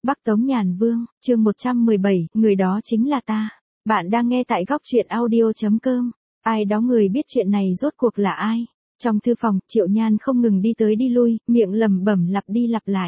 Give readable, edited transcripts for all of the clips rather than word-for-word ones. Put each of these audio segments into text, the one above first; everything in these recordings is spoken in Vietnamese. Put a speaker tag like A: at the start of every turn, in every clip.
A: Bắc Tống Nhàn Vương, chương 117, người đó chính là ta. Bạn đang nghe tại góc truyện audio.com. Ai đó người biết chuyện này rốt cuộc là ai? Trong thư phòng, Triệu Nhan không ngừng đi tới đi lui, miệng lẩm bẩm lặp đi lặp lại.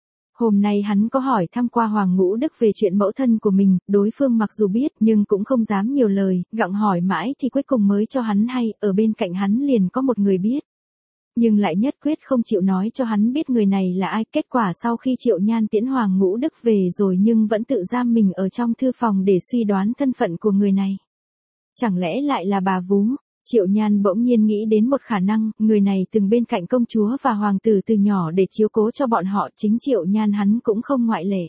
A: Hôm nay hắn có hỏi thăm qua Hoàng Ngũ Đức về chuyện mẫu thân của mình, đối phương mặc dù biết nhưng cũng không dám nhiều lời, gặng hỏi mãi thì cuối cùng mới cho hắn hay, ở bên cạnh hắn liền có một người biết. Nhưng lại nhất quyết không chịu nói cho hắn biết người này là ai. Kết quả sau khi Triệu Nhan tiễn Hoàng Ngũ Đức về rồi nhưng vẫn tự giam mình ở trong thư phòng để suy đoán thân phận của người này. Chẳng lẽ lại là bà Vú? Triệu Nhan bỗng nhiên nghĩ đến một khả năng, người này từng bên cạnh công chúa và hoàng tử từ nhỏ để chiếu cố cho bọn họ, chính Triệu Nhan hắn cũng không ngoại lệ.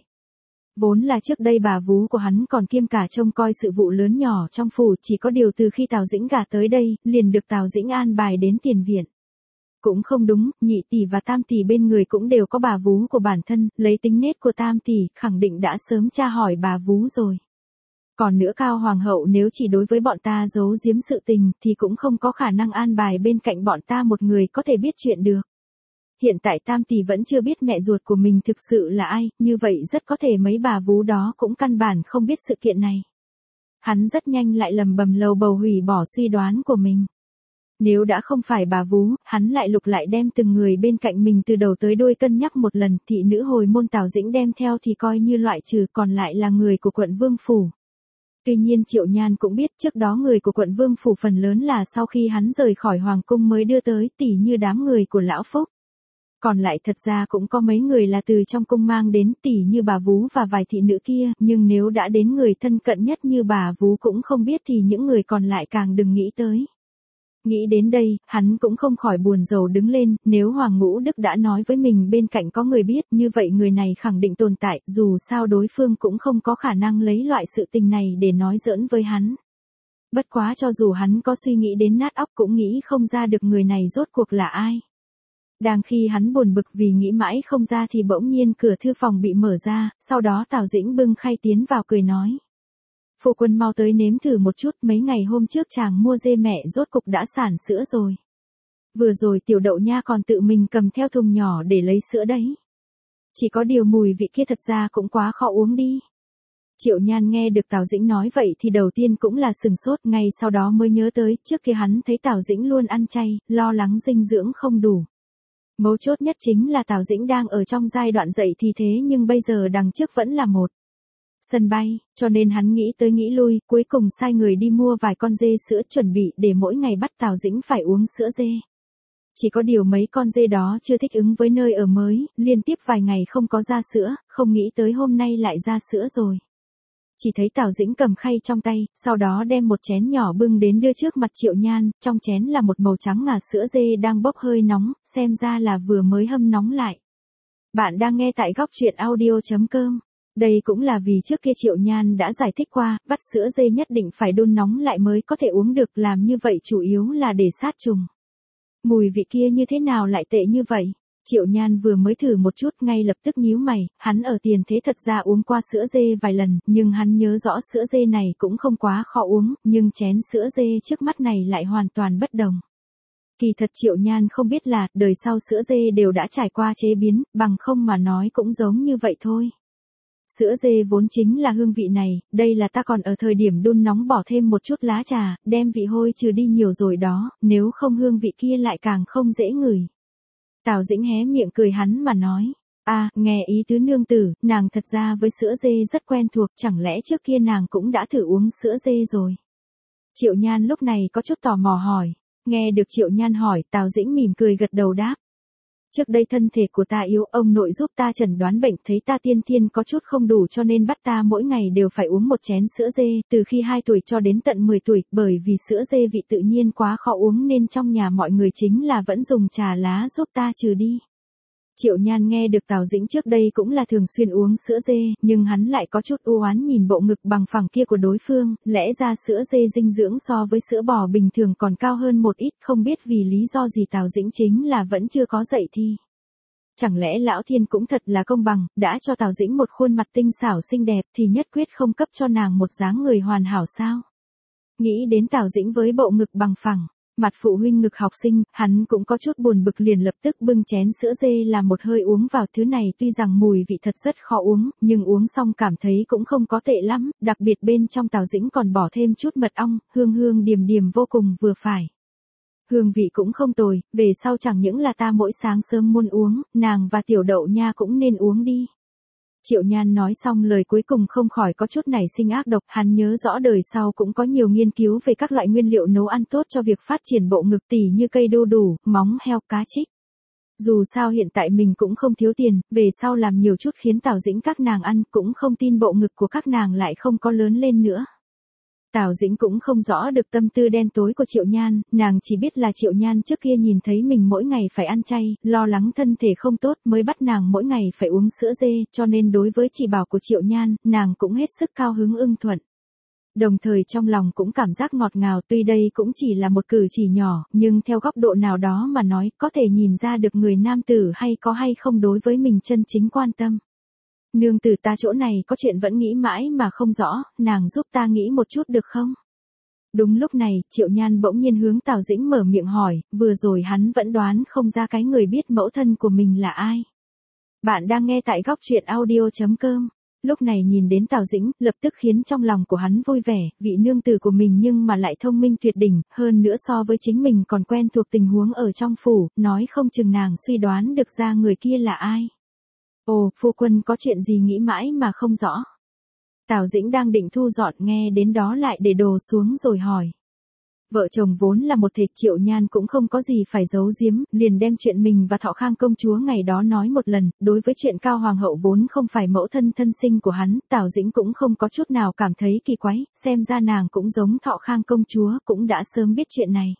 A: Vốn là trước đây bà Vú của hắn còn kiêm cả trông coi sự vụ lớn nhỏ trong phủ, chỉ có điều từ khi Tào Dĩnh gả tới đây, liền được Tào Dĩnh an bài đến tiền viện. Cũng không đúng, nhị tỷ và tam tỷ bên người cũng đều có bà Vú của bản thân, lấy tính nết của tam tỷ, khẳng định đã sớm tra hỏi bà Vú rồi. Còn nữa Cao Hoàng hậu nếu chỉ đối với bọn ta giấu giếm sự tình thì cũng không có khả năng an bài bên cạnh bọn ta một người có thể biết chuyện được. Hiện tại tam tỷ vẫn chưa biết mẹ ruột của mình thực sự là ai, như vậy rất có thể mấy bà Vú đó cũng căn bản không biết sự kiện này. Hắn rất nhanh lại lầm bầm lầu bầu hủy bỏ suy đoán của mình. Nếu đã không phải bà Vú, hắn lại lục lại đem từng người bên cạnh mình từ đầu tới đuôi cân nhắc một lần, thị nữ hồi môn Tào Dĩnh đem theo thì coi như loại trừ, còn lại là người của quận Vương Phủ. Tuy nhiên Triệu Nhan cũng biết trước đó người của quận Vương Phủ phần lớn là sau khi hắn rời khỏi Hoàng Cung mới đưa tới, tỉ như đám người của Lão Phúc. Còn lại thật ra cũng có mấy người là từ trong cung mang đến, tỉ như bà Vú và vài thị nữ kia, nhưng nếu đã đến người thân cận nhất như bà Vú cũng không biết thì những người còn lại càng đừng nghĩ tới. Nghĩ đến đây, hắn cũng không khỏi buồn rầu đứng lên, nếu Hoàng Ngũ Đức đã nói với mình bên cạnh có người biết, như vậy người này khẳng định tồn tại, dù sao đối phương cũng không có khả năng lấy loại sự tình này để nói giỡn với hắn. Bất quá cho dù hắn có suy nghĩ đến nát óc cũng nghĩ không ra được người này rốt cuộc là ai. Đang khi hắn buồn bực vì nghĩ mãi không ra thì bỗng nhiên cửa thư phòng bị mở ra, sau đó Tào Dĩnh bưng khay tiến vào cười nói. Phu quân mau tới nếm thử một chút, mấy ngày hôm trước chàng mua dê mẹ rốt cục đã sản sữa rồi. Vừa rồi tiểu đậu nha còn tự mình cầm theo thùng nhỏ để lấy sữa đấy. Chỉ có điều mùi vị kia thật ra cũng quá khó uống đi. Triệu Nhan nghe được Tào Dĩnh nói vậy thì đầu tiên cũng là sừng sốt, ngay sau đó mới nhớ tới, trước kia hắn thấy Tào Dĩnh luôn ăn chay, lo lắng dinh dưỡng không đủ. Mấu chốt nhất chính là Tào Dĩnh đang ở trong giai đoạn dậy thì thế nhưng bây giờ đằng trước vẫn là một sân bay, cho nên hắn nghĩ tới nghĩ lui, cuối cùng sai người đi mua vài con dê sữa chuẩn bị để mỗi ngày bắt Tào Dĩnh phải uống sữa dê. Chỉ có điều mấy con dê đó chưa thích ứng với nơi ở mới, liên tiếp vài ngày không có ra sữa, không nghĩ tới hôm nay lại ra sữa rồi. Chỉ thấy Tào Dĩnh cầm khay trong tay, sau đó đem một chén nhỏ bưng đến đưa trước mặt Triệu Nhan, trong chén là một màu trắng ngà sữa dê đang bốc hơi nóng, xem ra là vừa mới hâm nóng lại. Bạn đang nghe tại góc truyện audio.com. Đây cũng là vì trước kia Triệu Nhan đã giải thích qua, vắt sữa dê nhất định phải đun nóng lại mới có thể uống được, làm như vậy chủ yếu là để sát trùng. Mùi vị kia như thế nào lại tệ như vậy? Triệu Nhan vừa mới thử một chút ngay lập tức nhíu mày, hắn ở tiền thế thật ra uống qua sữa dê vài lần, nhưng hắn nhớ rõ sữa dê này cũng không quá khó uống, nhưng chén sữa dê trước mắt này lại hoàn toàn bất đồng. Kỳ thật Triệu Nhan không biết là, đời sau sữa dê đều đã trải qua chế biến, bằng không mà nói cũng giống như vậy thôi. Sữa dê vốn chính là hương vị này, đây là ta còn ở thời điểm đun nóng bỏ thêm một chút lá trà, đem vị hôi trừ đi nhiều rồi đó, nếu không hương vị kia lại càng không dễ ngửi. Tào Dĩnh hé miệng cười hắn mà nói, nghe ý tứ nương tử, nàng thật ra với sữa dê rất quen thuộc, chẳng lẽ trước kia nàng cũng đã thử uống sữa dê rồi. Triệu Nhan lúc này có chút tò mò hỏi, nghe được Triệu Nhan hỏi, Tào Dĩnh mỉm cười gật đầu đáp. Trước đây thân thể của ta yếu, ông nội giúp ta chẩn đoán bệnh, thấy ta tiên thiên có chút không đủ cho nên bắt ta mỗi ngày đều phải uống một chén sữa dê, từ khi 2 tuổi cho đến tận 10 tuổi, bởi vì sữa dê vị tự nhiên quá khó uống nên trong nhà mọi người chính là vẫn dùng trà lá giúp ta trừ đi. Triệu Nhan nghe được Tào Dĩnh trước đây cũng là thường xuyên uống sữa dê, nhưng hắn lại có chút u oán nhìn bộ ngực bằng phẳng kia của đối phương, lẽ ra sữa dê dinh dưỡng so với sữa bò bình thường còn cao hơn một ít, không biết vì lý do gì Tào Dĩnh chính là vẫn chưa có dậy thì. Chẳng lẽ Lão Thiên cũng thật là công bằng, đã cho Tào Dĩnh một khuôn mặt tinh xảo xinh đẹp thì nhất quyết không cấp cho nàng một dáng người hoàn hảo sao? Nghĩ đến Tào Dĩnh với bộ ngực bằng phẳng, Mặt phụ huynh ngực học sinh, hắn cũng có chút buồn bực liền lập tức bưng chén sữa dê làm một hơi uống vào. Thứ này tuy rằng mùi vị thật rất khó uống, nhưng uống xong cảm thấy cũng không có tệ lắm, đặc biệt bên trong Tào Dĩnh còn bỏ thêm chút mật ong, hương hương điềm điềm vô cùng vừa phải. Hương vị cũng không tồi, về sau chẳng những là ta mỗi sáng sớm muốn uống, nàng và tiểu đậu nha cũng nên uống đi. Triệu Nhan nói xong lời cuối cùng không khỏi có chút nảy sinh ác độc, hắn nhớ rõ đời sau cũng có nhiều nghiên cứu về các loại nguyên liệu nấu ăn tốt cho việc phát triển bộ ngực, tỉ như cây đu đủ, móng heo, cá trích. Dù sao hiện tại mình cũng không thiếu tiền, về sau làm nhiều chút khiến Tào Dĩnh các nàng ăn, cũng không tin bộ ngực của các nàng lại không có lớn lên nữa. Tào Dĩnh cũng không rõ được tâm tư đen tối của Triệu Nhan, nàng chỉ biết là Triệu Nhan trước kia nhìn thấy mình mỗi ngày phải ăn chay, lo lắng thân thể không tốt mới bắt nàng mỗi ngày phải uống sữa dê, cho nên đối với chỉ bảo của Triệu Nhan, nàng cũng hết sức cao hứng ưng thuận. Đồng thời trong lòng cũng cảm giác ngọt ngào, tuy đây cũng chỉ là một cử chỉ nhỏ, nhưng theo góc độ nào đó mà nói, có thể nhìn ra được người nam tử hay không đối với mình chân chính quan tâm. Nương tử, ta chỗ này có chuyện vẫn nghĩ mãi mà không rõ, nàng giúp ta nghĩ một chút được không? Đúng lúc này, Triệu Nhan bỗng nhiên hướng Tào Dĩnh mở miệng hỏi, vừa rồi hắn vẫn đoán không ra cái người biết mẫu thân của mình là ai. Bạn đang nghe tại góc truyện audio.com. Lúc này nhìn đến Tào Dĩnh, lập tức khiến trong lòng của hắn vui vẻ, vị nương tử của mình nhưng mà lại thông minh tuyệt đỉnh, hơn nữa so với chính mình còn quen thuộc tình huống ở trong phủ, nói không chừng nàng suy đoán được ra người kia là ai. Ồ, phu quân có chuyện gì nghĩ mãi mà không rõ. Tào Dĩnh đang định thu dọn, nghe đến đó lại để đồ xuống rồi hỏi. Vợ chồng vốn là một thể, Triệu Nhan cũng không có gì phải giấu giếm, liền đem chuyện mình và Thọ Khang công chúa ngày đó nói một lần. Đối với chuyện Cao Hoàng hậu vốn không phải mẫu thân thân sinh của hắn, Tào Dĩnh cũng không có chút nào cảm thấy kỳ quái, xem ra nàng cũng giống Thọ Khang công chúa, cũng đã sớm biết chuyện này.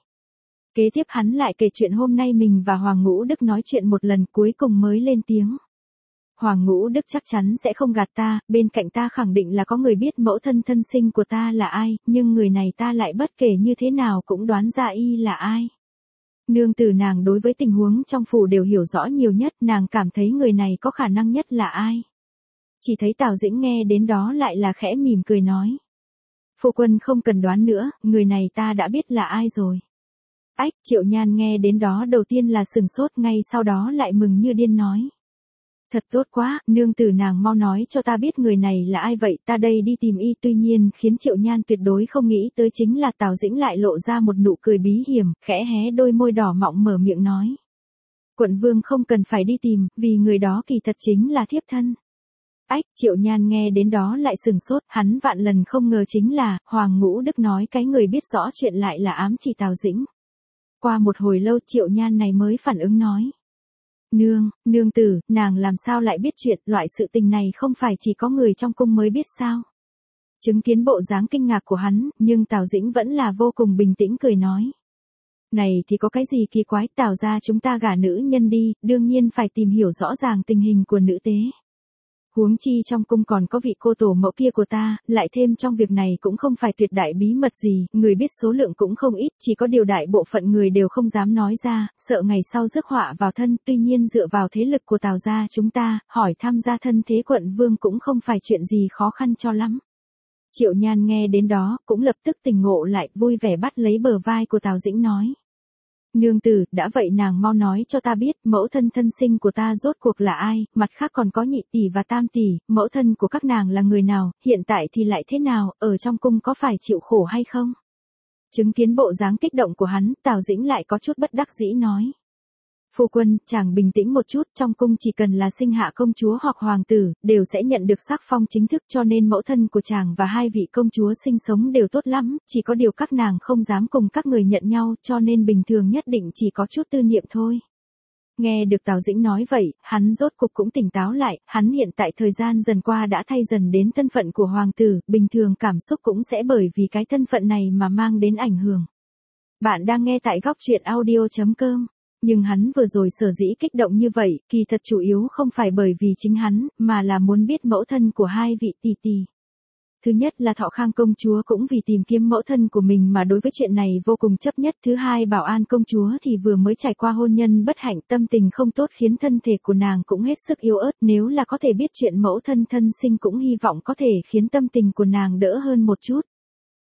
A: Kế tiếp hắn lại kể chuyện hôm nay mình và Hoàng Ngũ Đức nói chuyện một lần, cuối cùng mới lên tiếng. Hoàng Ngũ Đức chắc chắn sẽ không gạt ta, bên cạnh ta khẳng định là có người biết mẫu thân thân sinh của ta là ai, nhưng người này ta lại bất kể như thế nào cũng đoán ra y là ai. Nương tử, nàng đối với tình huống trong phủ đều hiểu rõ nhiều nhất, nàng cảm thấy người này có khả năng nhất là ai. Chỉ thấy Tào Dĩnh nghe đến đó lại là khẽ mỉm cười nói. Phu quân không cần đoán nữa, người này ta đã biết là ai rồi. Ách, Triệu Nhan nghe đến đó đầu tiên là sừng sốt, ngay sau đó lại mừng như điên nói. Thật tốt quá, nương tử nàng mau nói cho ta biết người này là ai vậy, ta đây đi tìm y. Tuy nhiên khiến Triệu Nhan tuyệt đối không nghĩ tới chính là Tào Dĩnh lại lộ ra một nụ cười bí hiểm, khẽ hé đôi môi đỏ mọng mở miệng nói. Quận vương không cần phải đi tìm, vì người đó kỳ thật chính là thiếp thân. Ách, Triệu Nhan nghe đến đó lại sừng sốt, hắn vạn lần không ngờ chính là, Hoàng Ngũ Đức nói cái người biết rõ chuyện lại là ám chỉ Tào Dĩnh. Qua một hồi lâu Triệu Nhan này mới phản ứng nói. Nương tử, nàng làm sao lại biết chuyện, loại sự tình này không phải chỉ có người trong cung mới biết sao? Chứng kiến bộ dáng kinh ngạc của hắn, nhưng Tào Dĩnh vẫn là vô cùng bình tĩnh cười nói. Này thì có cái gì kỳ quái, Tào gia chúng ta gả nữ nhân đi, đương nhiên phải tìm hiểu rõ ràng tình hình của nữ tế. Huống chi trong cung còn có vị cô tổ mẫu kia của ta, lại thêm trong việc này cũng không phải tuyệt đại bí mật gì, người biết số lượng cũng không ít, chỉ có điều đại bộ phận người đều không dám nói ra, sợ ngày sau rước họa vào thân. Tuy nhiên dựa vào thế lực của Tào gia chúng ta, hỏi tham gia thân thế quận vương cũng không phải chuyện gì khó khăn cho lắm. Triệu Nhan nghe đến đó, cũng lập tức tỉnh ngộ lại, vui vẻ bắt lấy bờ vai của Tào Dĩnh nói. Nương tử, đã vậy nàng mau nói cho ta biết, mẫu thân thân sinh của ta rốt cuộc là ai, mặt khác còn có nhị tỷ và tam tỷ, mẫu thân của các nàng là người nào, hiện tại thì lại thế nào, ở trong cung có phải chịu khổ hay không? Chứng kiến bộ dáng kích động của hắn, Tào Dĩnh lại có chút bất đắc dĩ nói. Phu quân, chàng bình tĩnh một chút, trong cung chỉ cần là sinh hạ công chúa hoặc hoàng tử, đều sẽ nhận được sắc phong chính thức, cho nên mẫu thân của chàng và hai vị công chúa sinh sống đều tốt lắm, chỉ có điều các nàng không dám cùng các người nhận nhau, cho nên bình thường nhất định chỉ có chút tư niệm thôi. Nghe được Tào Dĩnh nói vậy, hắn rốt cục cũng tỉnh táo lại, hắn hiện tại thời gian dần qua đã thay dần đến thân phận của hoàng tử, bình thường cảm xúc cũng sẽ bởi vì cái thân phận này mà mang đến ảnh hưởng. Bạn đang nghe tại góc truyện audio.com. Nhưng hắn vừa rồi sở dĩ kích động như vậy, kỳ thật chủ yếu không phải bởi vì chính hắn, mà là muốn biết mẫu thân của hai vị tỷ tỷ. Thứ nhất là Thọ Khang công chúa cũng vì tìm kiếm mẫu thân của mình mà đối với chuyện này vô cùng chấp nhất. Thứ hai, Bảo An công chúa thì vừa mới trải qua hôn nhân bất hạnh, tâm tình không tốt khiến thân thể của nàng cũng hết sức yếu ớt. Nếu là có thể biết chuyện mẫu thân thân sinh cũng hy vọng có thể khiến tâm tình của nàng đỡ hơn một chút.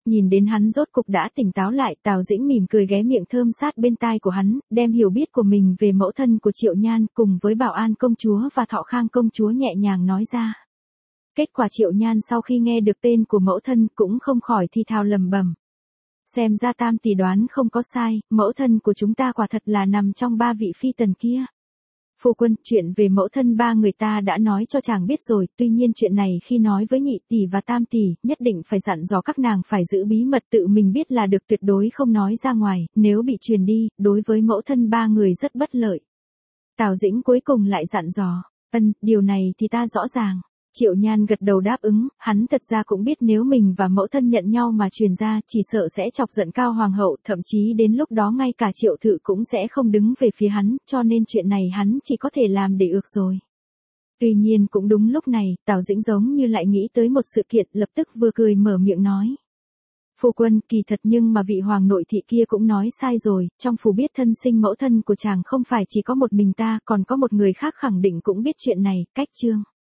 A: Nhìn đến hắn rốt cục đã tỉnh táo lại, Tào Dĩnh mỉm cười ghé miệng thơm sát bên tai của hắn, đem hiểu biết của mình về mẫu thân của Triệu Nhan cùng với Bảo An công chúa và Thọ Khang công chúa nhẹ nhàng nói ra. Kết quả Triệu Nhan sau khi nghe được tên của mẫu thân cũng không khỏi thì thào lầm bầm. Xem ra Tam tỷ đoán không có sai, mẫu thân của chúng ta quả thật là nằm trong 3 vị phi tần kia. Phu quân, chuyện về mẫu thân 3 người ta đã nói cho chàng biết rồi, tuy nhiên chuyện này khi nói với nhị tỷ và tam tỷ, nhất định phải dặn dò các nàng phải giữ bí mật, tự mình biết là được, tuyệt đối không nói ra ngoài, nếu bị truyền đi, đối với mẫu thân 3 người rất bất lợi. Tào Dĩnh cuối cùng lại dặn dò, điều này thì ta rõ ràng. Triệu Nhan gật đầu đáp ứng, hắn thật ra cũng biết nếu mình và mẫu thân nhận nhau mà truyền ra, chỉ sợ sẽ chọc giận Cao Hoàng hậu, thậm chí đến lúc đó ngay cả Triệu Thự cũng sẽ không đứng về phía hắn, cho nên chuyện này hắn chỉ có thể làm để ược rồi. Tuy nhiên cũng đúng lúc này, Tào Dĩnh giống như lại nghĩ tới một sự kiện, lập tức vừa cười mở miệng nói. Phu quân, kỳ thật nhưng mà vị hoàng nội thị kia cũng nói sai rồi, trong phủ biết thân sinh mẫu thân của chàng không phải chỉ có một mình ta, còn có một người khác khẳng định cũng biết chuyện này, Cách Trương.